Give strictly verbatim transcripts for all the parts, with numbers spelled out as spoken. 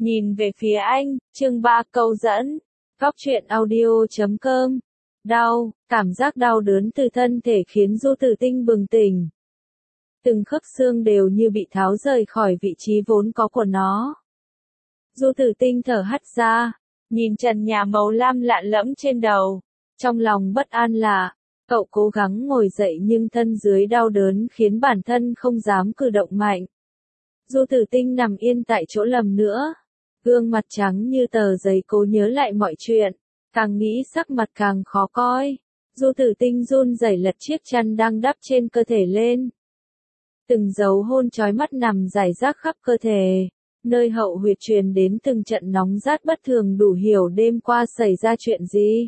Nhìn về phía anh, chương ba câu dẫn. Góc truyện audio chấm com. Đau, cảm giác đau đớn từ thân thể khiến Du Tử Tinh bừng tỉnh. Từng khớp xương đều như bị tháo rời khỏi vị trí vốn có của nó. Du Tử Tinh thở hắt ra, nhìn trần nhà màu lam lạ lẫm trên đầu. Trong lòng bất an là, cậu cố gắng ngồi dậy nhưng thân dưới đau đớn khiến bản thân không dám cử động mạnh. Du Tử Tinh nằm yên tại chỗ lầm nữa. Gương mặt trắng như tờ giấy cố nhớ lại mọi chuyện. Càng nghĩ sắc mặt càng khó coi. Du Tử Tinh run rẩy lật chiếc chăn đang đắp trên cơ thể lên. Từng dấu hôn chói mắt nằm rải rác khắp cơ thể. Nơi hậu huyệt truyền đến từng trận nóng rát bất thường đủ hiểu đêm qua xảy ra chuyện gì.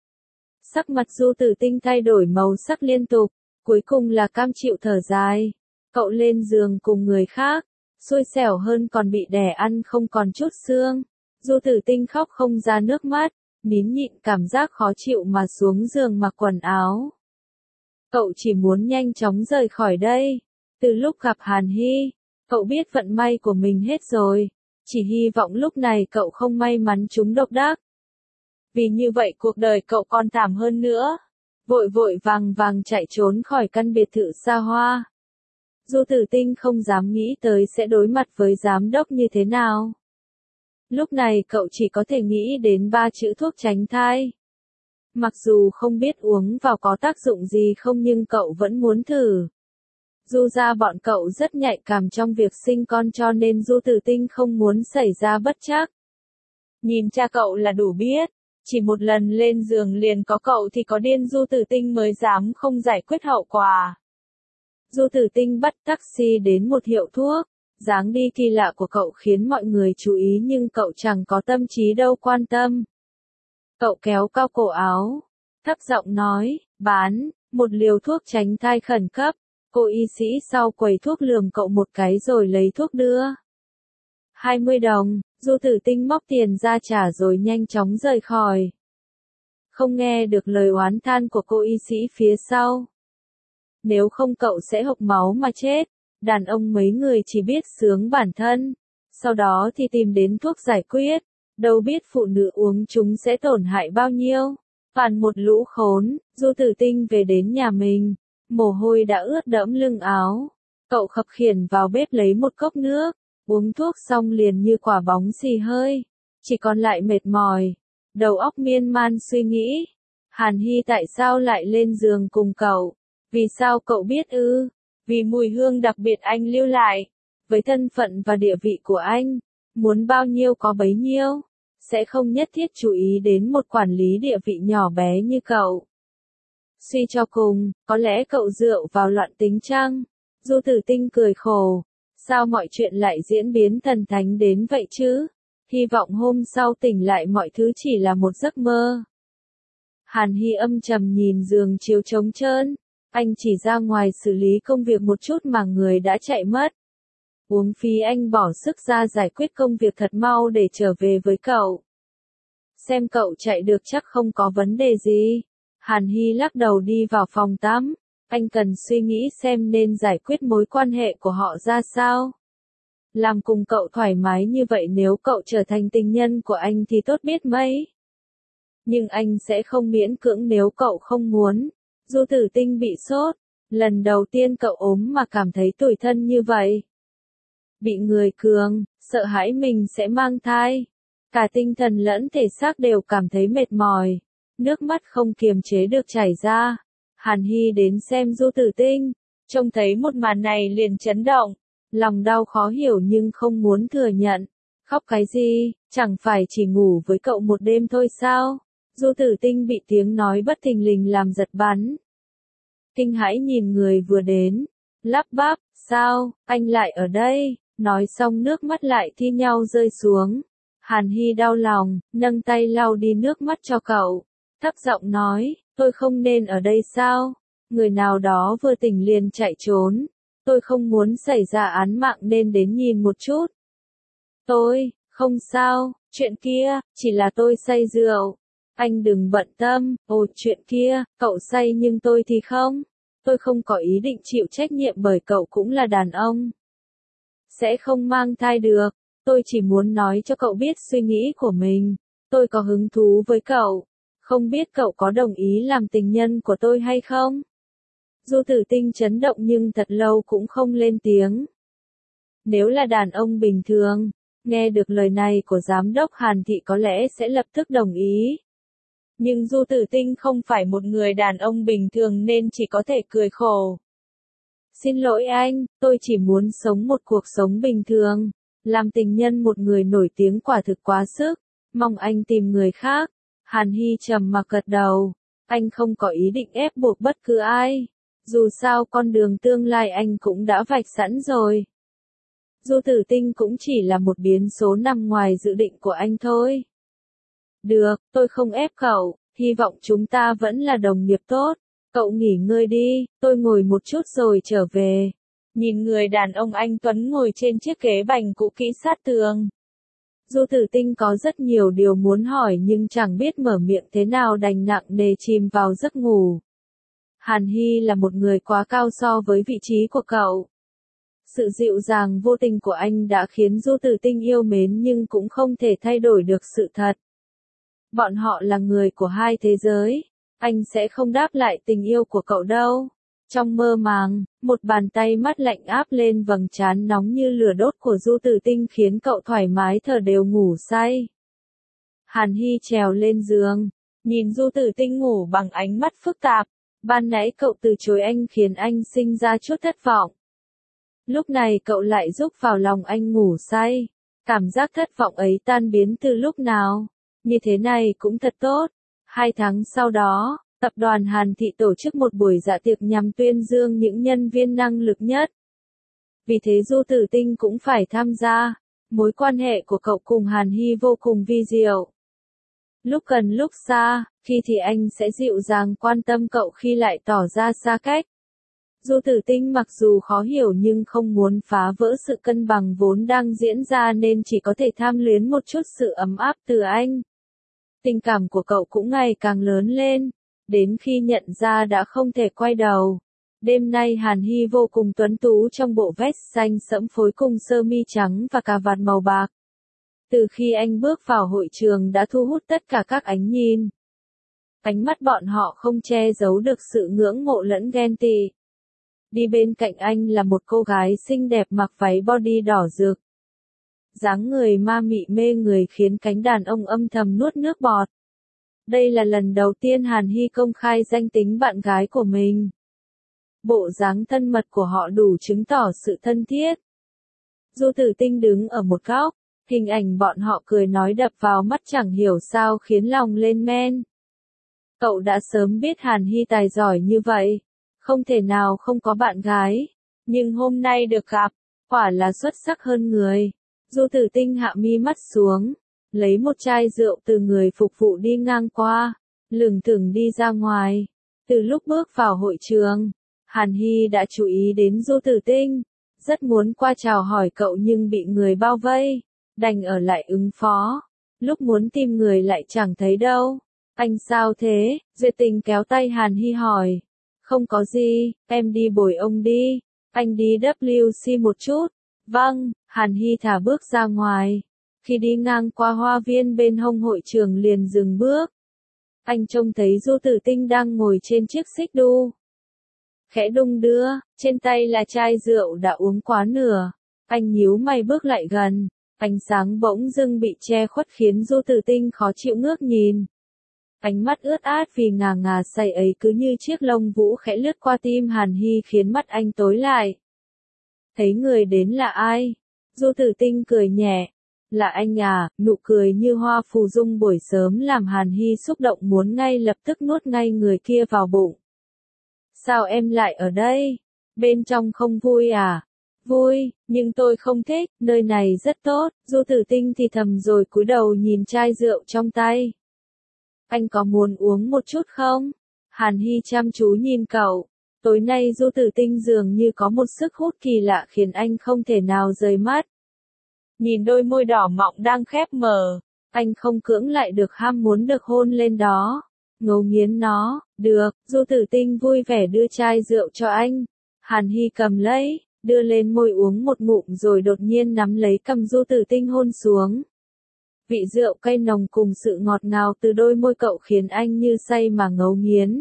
Sắc mặt Du Tử Tinh thay đổi màu sắc liên tục. Cuối cùng là cam chịu thở dài. Cậu lên giường cùng người khác. Xui xẻo hơn còn bị đẻ ăn không còn chút xương. Du Tử Tinh khóc không ra nước mắt, nín nhịn cảm giác khó chịu mà xuống giường mặc quần áo. Cậu chỉ muốn nhanh chóng rời khỏi đây. Từ lúc gặp Hàn Hy, cậu biết vận may của mình hết rồi. Chỉ hy vọng lúc này cậu không may mắn trúng độc đắc. Vì như vậy cuộc đời cậu còn thảm hơn nữa. Vội vội vàng vàng chạy trốn khỏi căn biệt thự xa hoa. Du Tử Tinh không dám nghĩ tới sẽ đối mặt với giám đốc như thế nào. Lúc này cậu chỉ có thể nghĩ đến ba chữ thuốc tránh thai. Mặc dù không biết uống vào có tác dụng gì không nhưng cậu vẫn muốn thử. Du ra bọn cậu rất nhạy cảm trong việc sinh con cho nên Du Tử Tinh không muốn xảy ra bất trắc. Nhìn cha cậu là đủ biết, chỉ một lần lên giường liền có cậu thì có điên Du Tử Tinh mới dám không giải quyết hậu quả. Du Tử Tinh bắt taxi đến một hiệu thuốc, dáng đi kỳ lạ của cậu khiến mọi người chú ý nhưng cậu chẳng có tâm trí đâu quan tâm. Cậu kéo cao cổ áo, thấp giọng nói, bán, một liều thuốc tránh thai khẩn cấp. Cô y sĩ sau quầy thuốc lườm cậu một cái rồi lấy thuốc đưa. hai mươi đồng, Du Tử Tinh móc tiền ra trả rồi nhanh chóng rời khỏi. Không nghe được lời oán than của cô y sĩ phía sau. Nếu không cậu sẽ hộc máu mà chết. Đàn ông mấy người chỉ biết sướng bản thân. Sau đó thì tìm đến thuốc giải quyết. Đâu biết phụ nữ uống chúng sẽ tổn hại bao nhiêu. Toàn một lũ khốn. Du Tử Tinh về đến nhà mình. Mồ hôi đã ướt đẫm lưng áo. Cậu khập khiễng vào bếp lấy một cốc nước. Uống thuốc xong liền như quả bóng xì hơi. Chỉ còn lại mệt mỏi. Đầu óc miên man suy nghĩ. Hàn Hy tại sao lại lên giường cùng cậu? Vì sao cậu biết ư? Vì mùi hương đặc biệt anh lưu lại. Với thân phận và địa vị của anh, muốn bao nhiêu có bấy nhiêu. Sẽ không nhất thiết chú ý đến một quản lý địa vị nhỏ bé như cậu. Suy cho cùng, có lẽ cậu rượu vào loạn tính chăng? Du Tử Tinh cười khổ. Sao mọi chuyện lại diễn biến thần thánh đến vậy chứ? Hy vọng hôm sau tỉnh lại mọi thứ chỉ là một giấc mơ. Hàn Hy âm trầm nhìn giường chiếu trống trơn. Anh chỉ ra ngoài xử lý công việc một chút mà người đã chạy mất. Uống phí anh bỏ sức ra giải quyết công việc thật mau để trở về với cậu. Xem cậu chạy được chắc không có vấn đề gì. Hàn Hy lắc đầu đi vào phòng tắm. Anh cần suy nghĩ xem nên giải quyết mối quan hệ của họ ra sao. Làm cùng cậu thoải mái như vậy nếu cậu trở thành tình nhân của anh thì tốt biết mấy. Nhưng anh sẽ không miễn cưỡng nếu cậu không muốn. Du Tử Tinh bị sốt. Lần đầu tiên cậu ốm mà cảm thấy tủi thân như vậy. Bị người cường, sợ hãi mình sẽ mang thai. Cả tinh thần lẫn thể xác đều cảm thấy mệt mỏi. Nước mắt không kiềm chế được chảy ra. Hàn Hy đến xem Du Tử Tinh. Trông thấy một màn này liền chấn động. Lòng đau khó hiểu nhưng không muốn thừa nhận. Khóc cái gì, chẳng phải chỉ ngủ với cậu một đêm thôi sao? Du Tử Tinh bị tiếng nói bất thình lình làm giật bắn. Kinh hãi nhìn người vừa đến. Lắp bắp, sao, anh lại ở đây? Nói xong nước mắt lại thi nhau rơi xuống. Hàn Hy đau lòng, nâng tay lau đi nước mắt cho cậu. Thấp giọng nói, tôi không nên ở đây sao? Người nào đó vừa tỉnh liền chạy trốn. Tôi không muốn xảy ra án mạng nên đến nhìn một chút. Tôi, không sao, chuyện kia, chỉ là tôi say rượu. Anh đừng bận tâm, ồ chuyện kia, cậu say nhưng tôi thì không. Tôi không có ý định chịu trách nhiệm bởi cậu cũng là đàn ông. Sẽ không mang thai được. tôi chỉ muốn nói cho cậu biết suy nghĩ của mình. Tôi có hứng thú với cậu. Không biết cậu có đồng ý làm tình nhân của tôi hay không? Du Tử Tinh chấn động nhưng thật lâu cũng không lên tiếng. Nếu là đàn ông bình thường, nghe được lời này của giám đốc Hàn Thị có lẽ sẽ lập tức đồng ý. Nhưng Du Tử Tinh không phải một người đàn ông bình thường nên chỉ có thể cười khổ. Xin lỗi anh, tôi chỉ muốn sống một cuộc sống bình thường. Làm tình nhân một người nổi tiếng quả thực quá sức. Mong anh tìm người khác. Hàn Hy trầm mặc gật đầu. Anh không có ý định ép buộc bất cứ ai. Dù sao con đường tương lai anh cũng đã vạch sẵn rồi. Du Tử Tinh cũng chỉ là một biến số nằm ngoài dự định của anh thôi. Được, tôi không ép cậu, hy vọng chúng ta vẫn là đồng nghiệp tốt. Cậu nghỉ ngơi đi, tôi ngồi một chút rồi trở về. Nhìn người đàn ông anh Tuấn ngồi trên chiếc ghế bành cũ kỹ sát tường. Du Tử Tinh có rất nhiều điều muốn hỏi nhưng chẳng biết mở miệng thế nào đành nặng nề chìm vào giấc ngủ. Hàn Hy là một người quá cao so với vị trí của cậu. Sự dịu dàng vô tình của anh đã khiến Du Tử Tinh yêu mến nhưng cũng không thể thay đổi được sự thật. Bọn họ là người của hai thế giới. Anh sẽ không đáp lại tình yêu của cậu đâu. Trong mơ màng, một bàn tay mát lạnh áp lên vầng trán nóng như lửa đốt của Du Tử Tinh khiến cậu thoải mái thở đều ngủ say. Hàn Hy trèo lên giường, nhìn Du Tử Tinh ngủ bằng ánh mắt phức tạp. Ban nãy cậu từ chối anh khiến anh sinh ra chút thất vọng. Lúc này cậu lại rúc vào lòng anh ngủ say. Cảm giác thất vọng ấy tan biến từ lúc nào? Như thế này cũng thật tốt. Hai tháng sau đó, tập đoàn Hàn Thị tổ chức một buổi dạ tiệc nhằm tuyên dương những nhân viên năng lực nhất. Vì thế Du Tử Tinh cũng phải tham gia. Mối quan hệ của cậu cùng Hàn Hy vô cùng vi diệu. Lúc gần lúc xa, khi thì anh sẽ dịu dàng quan tâm cậu khi lại tỏ ra xa cách. Du Tử Tinh mặc dù khó hiểu nhưng không muốn phá vỡ sự cân bằng vốn đang diễn ra nên chỉ có thể tham luyến một chút sự ấm áp từ anh. Tình cảm của cậu cũng ngày càng lớn lên, đến khi nhận ra đã không thể quay đầu. Đêm nay Hàn Hy vô cùng tuấn tú trong bộ vest xanh sẫm phối cùng sơ mi trắng và cà vạt màu bạc. Từ khi anh bước vào hội trường đã thu hút tất cả các ánh nhìn. Ánh mắt bọn họ không che giấu được sự ngưỡng mộ lẫn ghen tị. Đi bên cạnh anh là một cô gái xinh đẹp mặc váy body đỏ rực. Dáng người ma mị mê người khiến cánh đàn ông âm thầm nuốt nước bọt. Đây là lần đầu tiên Hàn Hy công khai danh tính bạn gái của mình. Bộ dáng thân mật của họ đủ chứng tỏ sự thân thiết. Du Tử Tinh đứng ở một góc, hình ảnh bọn họ cười nói đập vào mắt chẳng hiểu sao khiến lòng lên men. Cậu đã sớm biết Hàn Hy tài giỏi như vậy, không thể nào không có bạn gái, nhưng hôm nay được gặp, quả là xuất sắc hơn người. Du Tử Tinh hạ mi mắt xuống, lấy một chai rượu từ người phục vụ đi ngang qua, lững thững đi ra ngoài. Từ lúc bước vào hội trường, Hàn Hy đã chú ý đến Du Tử Tinh, rất muốn qua chào hỏi cậu nhưng bị người bao vây, đành ở lại ứng phó. Lúc muốn tìm người lại chẳng thấy đâu. Anh sao thế? Duyệt Tình kéo tay Hàn Hy hỏi. Không có gì, em đi bồi ông đi. Anh đi W C một chút. Vâng, Hàn Hy thả bước ra ngoài. Khi đi ngang qua hoa viên bên hông hội trường liền dừng bước. Anh trông thấy Du Tử Tinh đang ngồi trên chiếc xích đu. Khẽ đung đưa, trên tay là chai rượu đã uống quá nửa. Anh nhíu mày bước lại gần. Ánh sáng bỗng dưng bị che khuất khiến Du Tử Tinh khó chịu ngước nhìn. Ánh mắt ướt át vì ngà ngà say ấy cứ như chiếc lông vũ khẽ lướt qua tim Hàn Hy khiến mắt anh tối lại. Thấy người đến là ai? Du Tử Tinh cười nhẹ. Là anh à, nụ cười như hoa phù dung buổi sớm làm Hàn Hy xúc động muốn ngay lập tức nuốt ngay người kia vào bụng. Sao em lại ở đây? Bên trong không vui à? Vui, nhưng tôi không thích, nơi này rất tốt. Du Tử Tinh thì thầm rồi cúi đầu nhìn chai rượu trong tay. Anh có muốn uống một chút không? Hàn Hy chăm chú nhìn cậu. Tối nay Du Tử Tinh dường như có một sức hút kỳ lạ khiến anh không thể nào rời mắt. Nhìn đôi môi đỏ mọng đang khép mở, anh không cưỡng lại được ham muốn được hôn lên đó. Ngấu nghiến nó, được, Du Tử Tinh vui vẻ đưa chai rượu cho anh. Hàn Hy cầm lấy, đưa lên môi uống một ngụm rồi đột nhiên nắm lấy cằm Du Tử Tinh hôn xuống. Vị rượu cay nồng cùng sự ngọt ngào từ đôi môi cậu khiến anh như say mà ngấu nghiến.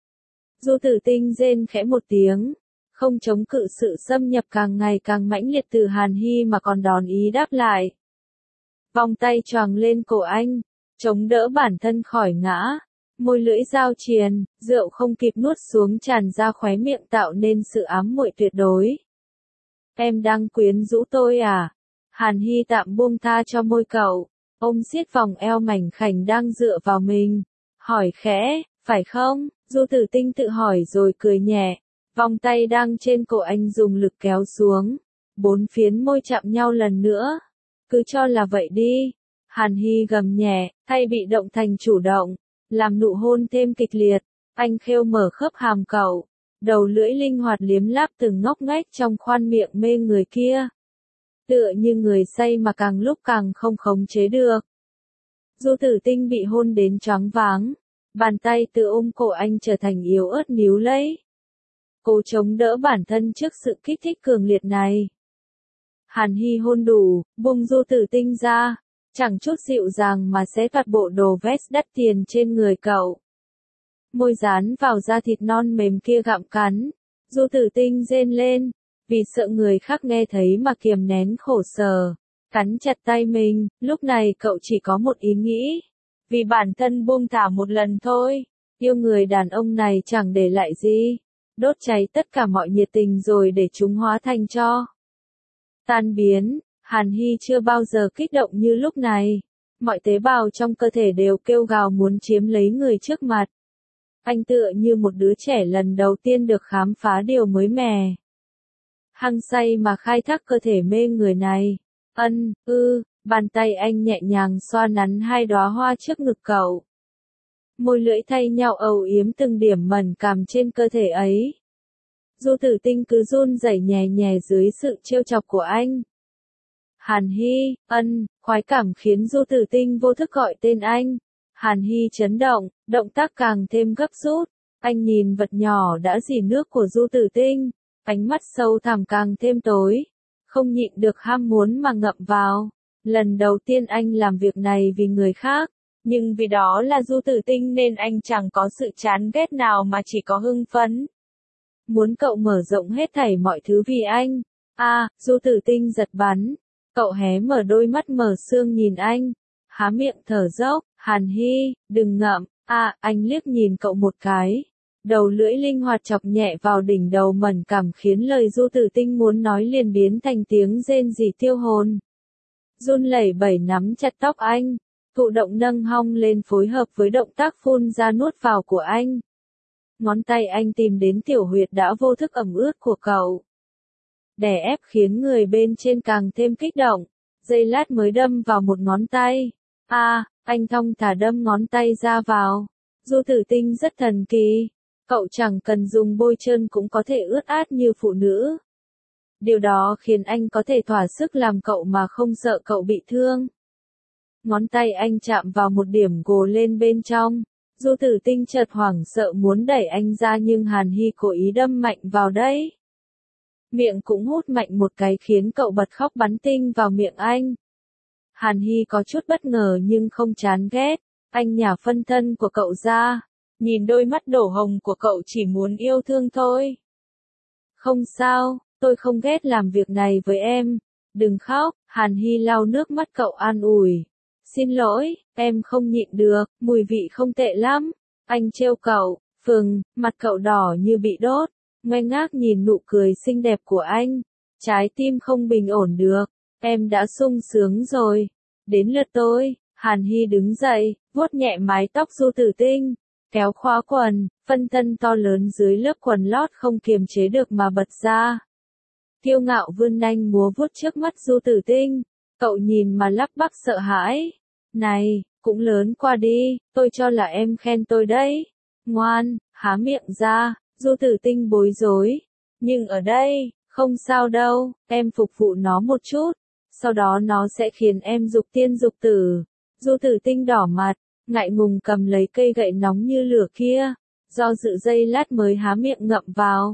Du Tử Tinh rên khẽ một tiếng, không chống cự sự xâm nhập càng ngày càng mãnh liệt từ Hàn Hy mà còn đòn ý đáp lại. Vòng tay choàng lên cổ anh, chống đỡ bản thân khỏi ngã, môi lưỡi giao triền, rượu không kịp nuốt xuống tràn ra khóe miệng tạo nên sự ám muội tuyệt đối. Em đang quyến rũ tôi à? Hàn Hy tạm buông tha cho môi cậu, ôm siết vòng eo mảnh khảnh đang dựa vào mình, hỏi khẽ, phải không? Du Tử Tinh tự hỏi rồi cười nhẹ, vòng tay đang trên cổ anh dùng lực kéo xuống, bốn phiến môi chạm nhau lần nữa. Cứ cho là vậy đi. Hàn Hy gầm nhẹ, thay bị động thành chủ động, làm nụ hôn thêm kịch liệt. Anh khêu mở khớp hàm cậu, đầu lưỡi linh hoạt liếm láp từng ngóc ngách trong khoan miệng mê người kia. Tựa như người say mà càng lúc càng không khống chế được. Du Tử Tinh bị hôn đến choáng váng, bàn tay tự ôm cổ anh trở thành yếu ớt níu lấy. Cố chống đỡ bản thân trước sự kích thích cường liệt này. Hàn Hy hôn đủ, buông Du Tử Tinh ra, chẳng chút dịu dàng mà xé toạc bộ đồ vest đắt tiền trên người cậu. Môi dán vào da thịt non mềm kia gặm cắn, Du Tử Tinh rên lên, vì sợ người khác nghe thấy mà kiềm nén khổ sở, cắn chặt tay mình. Lúc này cậu chỉ có một ý nghĩ, vì bản thân buông thả một lần thôi, yêu người đàn ông này chẳng để lại gì, đốt cháy tất cả mọi nhiệt tình rồi để chúng hóa thành tro. Tan biến. Hàn Hy chưa bao giờ kích động như lúc này, mọi tế bào trong cơ thể đều kêu gào muốn chiếm lấy người trước mặt. Anh tựa như một đứa trẻ lần đầu tiên được khám phá điều mới mẻ. Hăng say mà khai thác cơ thể mê người này. Ân, ư, bàn tay anh nhẹ nhàng xoa nắn hai đóa hoa trước ngực cậu. Môi lưỡi thay nhau âu yếm từng điểm mẩn cảm trên cơ thể ấy. Du Tử Tinh cứ run rẩy nhè nhè dưới sự trêu chọc của anh. Hàn Hy, ân, khoái cảm khiến Du Tử Tinh vô thức gọi tên anh. Hàn Hy chấn động, động tác càng thêm gấp rút. Anh nhìn vật nhỏ đã rỉ nước của Du Tử Tinh, ánh mắt sâu thẳm càng thêm tối. Không nhịn được ham muốn mà ngậm vào. Lần đầu tiên anh làm việc này vì người khác, nhưng vì đó là Du Tử Tinh nên anh chẳng có sự chán ghét nào mà chỉ có hưng phấn. Muốn cậu mở rộng hết thảy mọi thứ vì anh. A, à, Du Tử Tinh giật bắn. Cậu hé mở đôi mắt mở sương nhìn anh, há miệng thở dốc. Hàn Hy, đừng ngậm. A, à, anh liếc nhìn cậu một cái. Đầu lưỡi linh hoạt chọc nhẹ vào đỉnh đầu mẩn cảm khiến lời Du Tử Tinh muốn nói liền biến thành tiếng rên rỉ tiêu hồn. Run lẩy bẩy nắm chặt tóc anh, thụ động nâng hông lên phối hợp với động tác phun ra nuốt vào của anh. Ngón tay anh tìm đến tiểu huyệt đã vô thức ẩm ướt của cậu. Đè ép khiến người bên trên càng thêm kích động, giây lát mới đâm vào một ngón tay. A, à, anh thong thả đâm ngón tay ra vào. Du Tử Tinh rất thần kỳ, cậu chẳng cần dùng bôi trơn cũng có thể ướt át như phụ nữ. Điều đó khiến anh có thể thỏa sức làm cậu mà không sợ cậu bị thương. Ngón tay anh chạm vào một điểm gồ lên bên trong. Du Tử Tinh chợt hoảng sợ muốn đẩy anh ra nhưng Hàn Hy cố ý đâm mạnh vào đấy. Miệng cũng hút mạnh một cái khiến cậu bật khóc bắn tinh vào miệng anh. Hàn Hy có chút bất ngờ nhưng không chán ghét. Anh nhả phân thân của cậu ra, nhìn đôi mắt đổ hồng của cậu chỉ muốn yêu thương thôi. Không sao, tôi không ghét làm việc này với em. Đừng khóc. Hàn Hy lau nước mắt cậu an ủi. Xin lỗi, em không nhịn được, mùi vị không tệ lắm. Anh trêu cậu, phừng, mặt cậu đỏ như bị đốt, ngoe ngác nhìn nụ cười xinh đẹp của anh. Trái tim không bình ổn được, em đã sung sướng rồi. Đến lượt tôi. Hàn Hy đứng dậy, vuốt nhẹ mái tóc Du Tử Tinh, kéo khóa quần, phân thân to lớn dưới lớp quần lót không kiềm chế được mà bật ra. Kiêu ngạo vươn nanh múa vuốt trước mắt Du Tử Tinh, cậu nhìn mà lắp bắp sợ hãi. Này, cũng lớn qua đi, tôi cho là em khen tôi đấy. Ngoan, há miệng ra. Du Tử Tinh bối rối. Nhưng ở đây, không sao đâu, em phục vụ nó một chút, sau đó nó sẽ khiến em dục tiên dục tử. Du Tử Tinh đỏ mặt, ngại ngùng cầm lấy cây gậy nóng như lửa kia, do dự giây lát mới há miệng ngậm vào.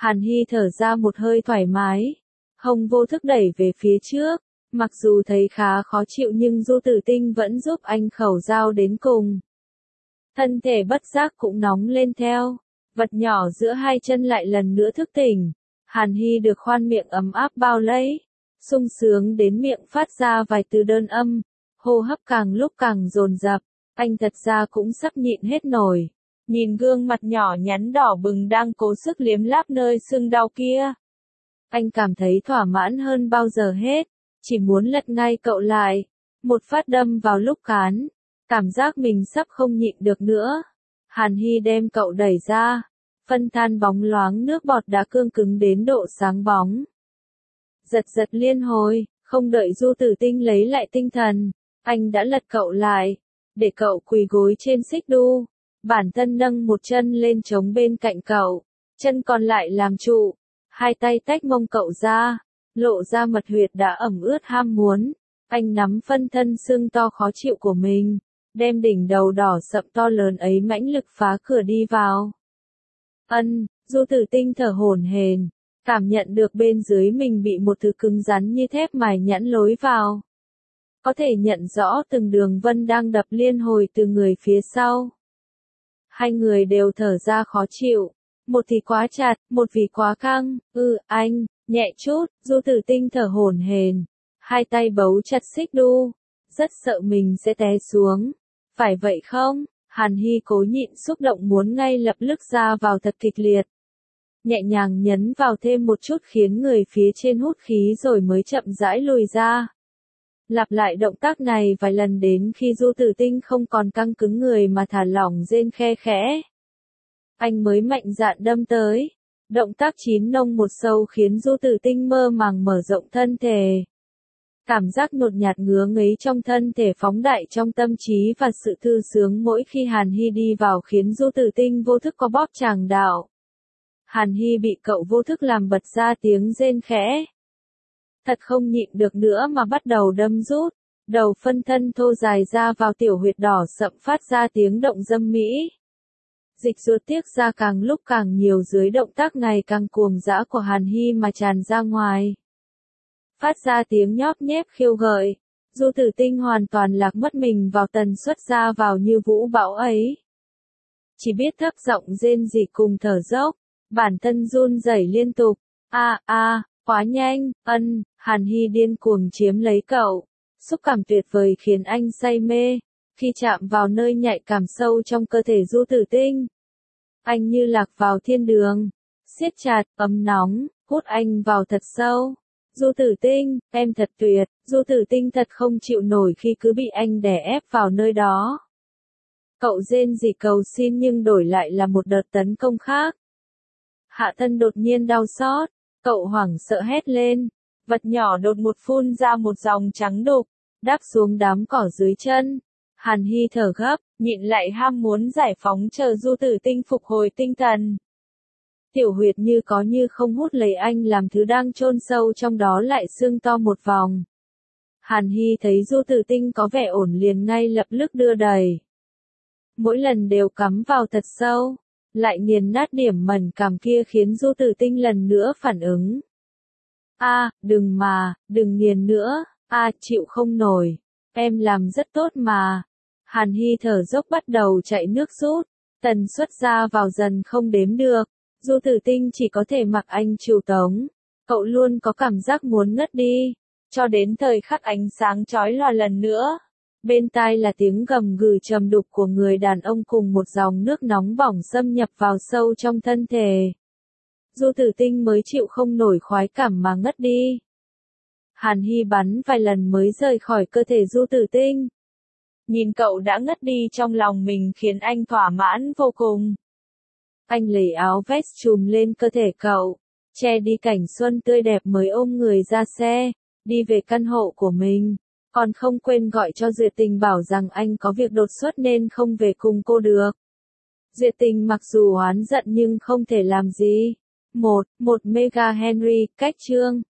Hàn Hy thở ra một hơi thoải mái, hông vô thức đẩy về phía trước, mặc dù thấy khá khó chịu nhưng Du Tử Tinh vẫn giúp anh khẩu dao đến cùng. Thân thể bất giác cũng nóng lên theo, vật nhỏ giữa hai chân lại lần nữa thức tỉnh. Hàn Hy được khoan miệng ấm áp bao lấy, sung sướng đến miệng phát ra vài từ đơn âm, hô hấp càng lúc càng dồn dập, anh thật ra cũng sắp nhịn hết nổi. Nhìn gương mặt nhỏ nhắn đỏ bừng đang cố sức liếm láp nơi sưng đau kia. Anh cảm thấy thỏa mãn hơn bao giờ hết, chỉ muốn lật ngay cậu lại, một phát đâm vào lúc cán, cảm giác mình sắp không nhịn được nữa. Hàn Hy đem cậu đẩy ra, phân than bóng loáng nước bọt đã cương cứng đến độ sáng bóng. Giật giật liên hồi, không đợi Du Tử Tinh lấy lại tinh thần, anh đã lật cậu lại, để cậu quỳ gối trên xích đu. Bản thân nâng một chân lên trống bên cạnh cậu, chân còn lại làm trụ, hai tay tách mông cậu ra, lộ ra mật huyệt đã ẩm ướt ham muốn. Anh nắm phân thân xương to khó chịu của mình, đem đỉnh đầu đỏ sậm to lớn ấy mãnh lực phá cửa đi vào. Ân, Du Tử Tinh thở hổn hển, cảm nhận được bên dưới mình bị một thứ cứng rắn như thép mài nhẵn lối vào. Có thể nhận rõ từng đường vân đang đập liên hồi từ người phía sau. Hai người đều thở ra khó chịu, một thì quá chặt, một vì quá căng. Ừ, anh, nhẹ chút. Du Tử Tinh thở hổn hển, hai tay bấu chặt xích đu, rất sợ mình sẽ té xuống. Phải vậy không? Hàn Hy cố nhịn xúc động muốn ngay lập tức ra vào thật kịch liệt. Nhẹ nhàng nhấn vào thêm một chút khiến người phía trên hút khí rồi mới chậm rãi lùi ra. Lặp lại động tác này vài lần đến khi Du Tử Tinh không còn căng cứng người mà thả lỏng rên khe khẽ. Anh mới mạnh dạn đâm tới. Động tác chín nông một sâu khiến Du Tử Tinh mơ màng mở rộng thân thể. Cảm giác nhột nhạt ngứa ngấy trong thân thể phóng đại trong tâm trí và sự thư sướng mỗi khi Hàn Hy đi vào khiến Du Tử Tinh vô thức có bóp tràng đạo. Hàn Hy bị cậu vô thức làm bật ra tiếng rên khẽ. Thật không nhịn được nữa mà bắt đầu đâm rút, đầu phân thân thô dài ra vào tiểu huyệt đỏ sậm phát ra tiếng động dâm mỹ. Dịch ruột tiết ra càng lúc càng nhiều dưới động tác ngày càng cuồng dã của Hàn Hy mà tràn ra ngoài. Phát ra tiếng nhóp nhép khiêu gợi, Du Tử Tinh hoàn toàn lạc mất mình vào tần suất ra vào như vũ bão ấy. Chỉ biết thấp giọng rên rỉ cùng thở dốc, bản thân run rẩy liên tục. A a, quá nhanh. Ân, Hàn Hy điên cuồng chiếm lấy cậu, xúc cảm tuyệt vời khiến anh say mê. Khi chạm vào nơi nhạy cảm sâu trong cơ thể Du Tử Tinh, anh như lạc vào thiên đường, siết chặt, ấm nóng, hút anh vào thật sâu. Du Tử Tinh, em thật tuyệt. Du Tử Tinh thật không chịu nổi khi cứ bị anh đè ép vào nơi đó. Cậu rên rỉ cầu xin nhưng đổi lại là một đợt tấn công khác. Hạ thân đột nhiên đau xót, cậu hoảng sợ hét lên, vật nhỏ đột một phun ra một dòng trắng đục, đáp xuống đám cỏ dưới chân. Hàn Hy thở gấp, nhịn lại ham muốn giải phóng chờ Du Tử Tinh phục hồi tinh thần. Tiểu huyệt như có như không hút lấy anh làm thứ đang chôn sâu trong đó lại sưng to một vòng. Hàn Hy thấy Du Tử Tinh có vẻ ổn liền ngay lập tức đưa đẩy. Mỗi lần đều cắm vào thật sâu, lại nghiền nát điểm mẩn cảm kia khiến Du Tử Tinh lần nữa phản ứng. A, à, đừng mà, đừng nghiền nữa. A, à, chịu không nổi. Em làm rất tốt mà. Hàn Hy thở dốc bắt đầu chạy nước rút, tần suất ra vào dần không đếm được. Du Tử Tinh chỉ có thể mặc anh chiều tống. Cậu luôn có cảm giác muốn ngất đi, cho đến thời khắc ánh sáng chói lòa lần nữa. Bên tai là tiếng gầm gừ trầm đục của người đàn ông cùng một dòng nước nóng bỏng xâm nhập vào sâu trong thân thể. Du Tử Tinh mới chịu không nổi khoái cảm mà ngất đi. Hàn Hy bắn vài lần mới rời khỏi cơ thể Du Tử Tinh. Nhìn cậu đã ngất đi trong lòng mình khiến anh thỏa mãn vô cùng. Anh lấy áo vest trùm lên cơ thể cậu, che đi cảnh xuân tươi đẹp mới ôm người ra xe, đi về căn hộ của mình. Còn không quên gọi cho Duyệt Tình bảo rằng anh có việc đột xuất nên không về cùng cô được. Duyệt Tình mặc dù oán giận nhưng không thể làm gì. Một, một Mega Henry, cách chương.